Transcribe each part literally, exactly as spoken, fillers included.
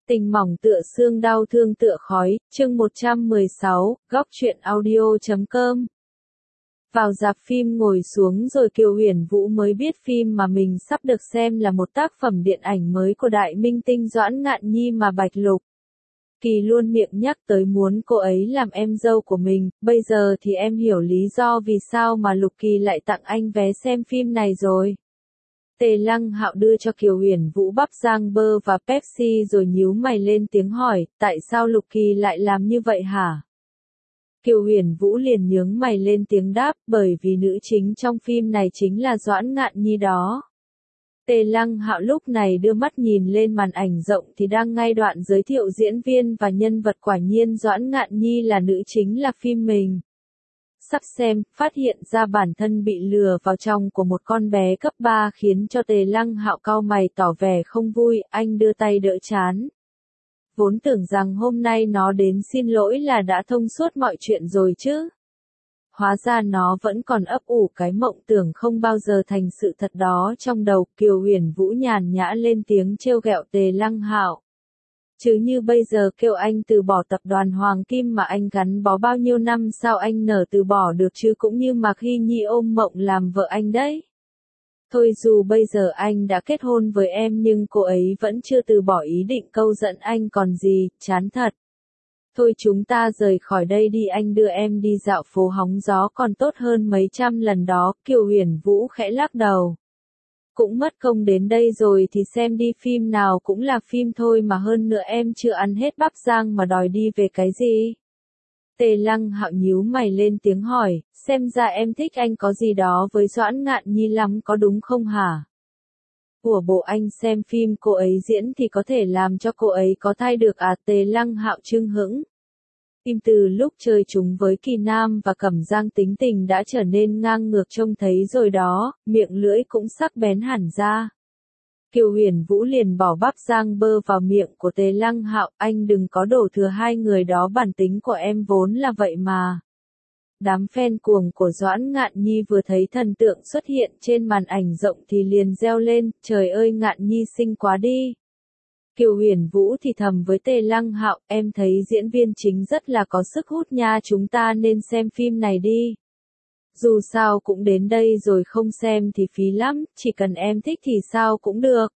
Tình mỏng tựa xương đau thương tựa khói, chương một trăm mười sáu, góc truyện audio chấm com. Vào rạp phim ngồi xuống rồi Kiều Huyền Vũ mới biết phim mà mình sắp được xem là một tác phẩm điện ảnh mới của đại minh tinh Doãn Ngạn Nhi mà Bạch Lục Kỳ luôn miệng nhắc tới muốn cô ấy làm em dâu của mình, bây giờ thì em hiểu lý do vì sao mà Lục Kỳ lại tặng anh vé xem phim này rồi. Tề Lăng Hạo đưa cho Kiều Huyền Vũ bắp rang bơ và Pepsi rồi nhíu mày lên tiếng hỏi, tại sao Lục Kỳ lại làm như vậy hả? Kiều Huyền Vũ liền nhướng mày lên tiếng đáp, bởi vì nữ chính trong phim này chính là Doãn Ngạn Nhi đó. Tề Lăng Hạo lúc này đưa mắt nhìn lên màn ảnh rộng thì đang ngay đoạn giới thiệu diễn viên và nhân vật, quả nhiên Doãn Ngạn Nhi là nữ chính là phim mình sắp xem, phát hiện ra bản thân bị lừa vào trong của một con bé cấp ba khiến cho Tề Lăng Hạo cau mày tỏ vẻ không vui, anh đưa tay đỡ trán. Vốn tưởng rằng hôm nay nó đến xin lỗi là đã thông suốt mọi chuyện rồi chứ. Hóa ra nó vẫn còn ấp ủ cái mộng tưởng không bao giờ thành sự thật đó trong đầu. Kiều Huyền Vũ nhàn nhã lên tiếng trêu ghẹo Tề Lăng Hạo. Chứ như bây giờ kêu anh từ bỏ tập đoàn Hoàng Kim mà anh gắn bó bao nhiêu năm sao anh nỡ từ bỏ được chứ, cũng như Mạc Hy Nhi ôm mộng làm vợ anh đấy. Thôi dù bây giờ anh đã kết hôn với em nhưng cô ấy vẫn chưa từ bỏ ý định câu dẫn anh còn gì, chán thật. Thôi chúng ta rời khỏi đây đi, anh đưa em đi dạo phố hóng gió còn tốt hơn mấy trăm lần đó. Kiều Huyền Vũ khẽ lắc đầu. Cũng mất công đến đây rồi thì xem đi, phim nào cũng là phim thôi mà, hơn nữa em chưa ăn hết bắp rang mà đòi đi về cái gì? Tề Lăng Hạo nhíu mày lên tiếng hỏi, xem ra em thích anh có gì đó với Doãn Ngạn Nhi lắm có đúng không hả? Của bộ anh xem phim cô ấy diễn thì có thể làm cho cô ấy có thai được à? Tề Lăng Hạo chưng hững. Im từ lúc chơi chúng với Kỳ Nam và Cẩm Giang tính tình đã trở nên ngang ngược trông thấy rồi đó, miệng lưỡi cũng sắc bén hẳn ra. Kiều Huyền Vũ liền bỏ bắp rang bơ vào miệng của Tề Lăng Hạo, anh đừng có đổ thừa hai người đó, bản tính của em vốn là vậy mà. Đám fan cuồng của Doãn Ngạn Nhi vừa thấy thần tượng xuất hiện trên màn ảnh rộng thì liền reo lên, trời ơi Ngạn Nhi xinh quá đi. Kiều Huyền Vũ thì thầm với Tề Lăng Hạo, em thấy diễn viên chính rất là có sức hút nha, chúng ta nên xem phim này đi. Dù sao cũng đến đây rồi, không xem thì phí lắm, chỉ cần em thích thì sao cũng được.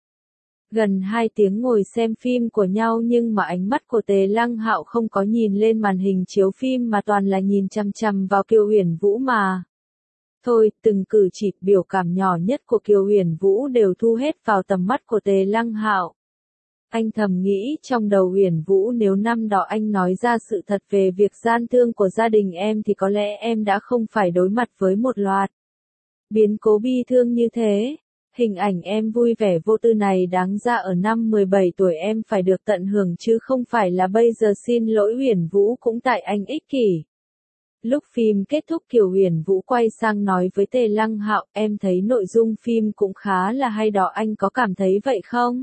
Gần hai tiếng ngồi xem phim của nhau nhưng mà ánh mắt của Tề Lăng Hạo không có nhìn lên màn hình chiếu phim mà toàn là nhìn chằm chằm vào Kiều Huyền Vũ mà. Thôi, từng cử chỉ biểu cảm nhỏ nhất của Kiều Huyền Vũ đều thu hết vào tầm mắt của Tề Lăng Hạo. Anh thầm nghĩ trong đầu Huyền Vũ, nếu năm đó anh nói ra sự thật về việc gian thương của gia đình em thì có lẽ em đã không phải đối mặt với một loạt biến cố bi thương như thế. Hình ảnh em vui vẻ vô tư này đáng ra ở năm mười bảy tuổi em phải được tận hưởng chứ không phải là bây giờ. Xin lỗi Huyền Vũ, cũng tại anh ích kỷ. Lúc phim kết thúc Kiều Huyền Vũ quay sang nói với Tề Lăng Hạo, em thấy nội dung phim cũng khá là hay đó, anh có cảm thấy vậy không?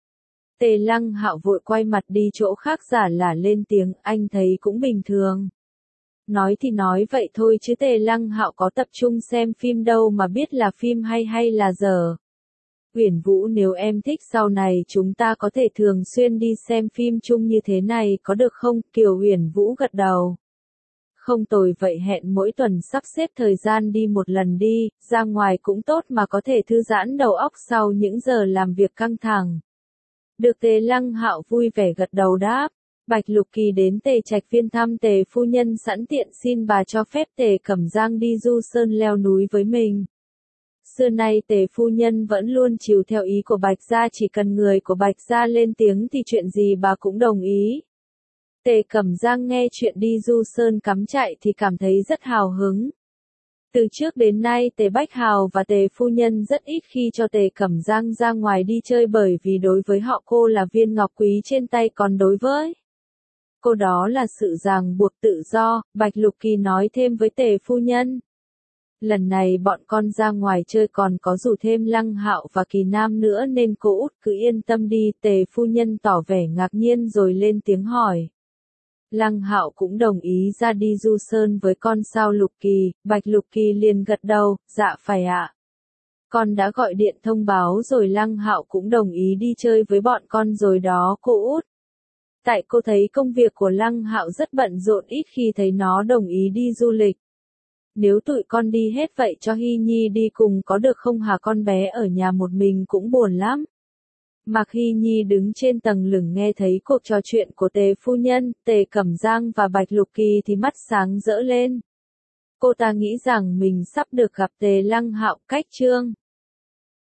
Tề Lăng Hạo vội quay mặt đi chỗ khác giả lả lên tiếng, anh thấy cũng bình thường. Nói thì nói vậy thôi chứ Tề Lăng Hạo có tập trung xem phim đâu mà biết là phim hay hay là dở. Huyền Vũ, nếu em thích sau này chúng ta có thể thường xuyên đi xem phim chung như thế này có được không? Kiều Huyền Vũ gật đầu. Không tồi, vậy hẹn mỗi tuần sắp xếp thời gian đi một lần đi, ra ngoài cũng tốt mà có thể thư giãn đầu óc sau những giờ làm việc căng thẳng. Được, Tề Lăng Hạo vui vẻ gật đầu đáp. Bạch Lục Kỳ đến Tề Trạch Viên thăm Tề phu nhân, sẵn tiện xin bà cho phép Tề Cẩm Giang đi du sơn leo núi với mình. Xưa nay Tề phu nhân vẫn luôn chiều theo ý của Bạch gia, chỉ cần người của Bạch gia lên tiếng thì chuyện gì bà cũng đồng ý. Tề Cẩm Giang nghe chuyện đi du sơn cắm trại thì cảm thấy rất hào hứng. Từ trước đến nay Tề Bách Hào và Tề phu nhân rất ít khi cho Tề Cẩm Giang ra ngoài đi chơi, bởi vì đối với họ cô là viên ngọc quý trên tay, còn đối với cô đó là sự ràng buộc tự do. Bạch Lục Kỳ nói thêm với Tề phu nhân. Lần này bọn con ra ngoài chơi còn có rủ thêm Lăng Hạo và Kỳ Nam nữa nên cô út cứ yên tâm đi. Tề phu nhân tỏ vẻ ngạc nhiên rồi lên tiếng hỏi. Lăng Hạo cũng đồng ý ra đi du sơn với con sao Lục Kỳ? Bạch Lục Kỳ liền gật đầu, dạ phải ạ. Con đã gọi điện thông báo rồi, Lăng Hạo cũng đồng ý đi chơi với bọn con rồi đó cô út. Tại cô thấy công việc của Lăng Hạo rất bận rộn, ít khi thấy nó đồng ý đi du lịch. Nếu tụi con đi hết vậy cho Hy Nhi đi cùng có được không hả, con bé ở nhà một mình cũng buồn lắm. Mạc Hy Nhi đứng trên tầng lửng nghe thấy cuộc trò chuyện của Tề phu nhân, Tề Cẩm Giang và Bạch Lục Kỳ thì mắt sáng rỡ lên. Cô ta nghĩ rằng mình sắp được gặp Tề Lăng Hạo, cách chương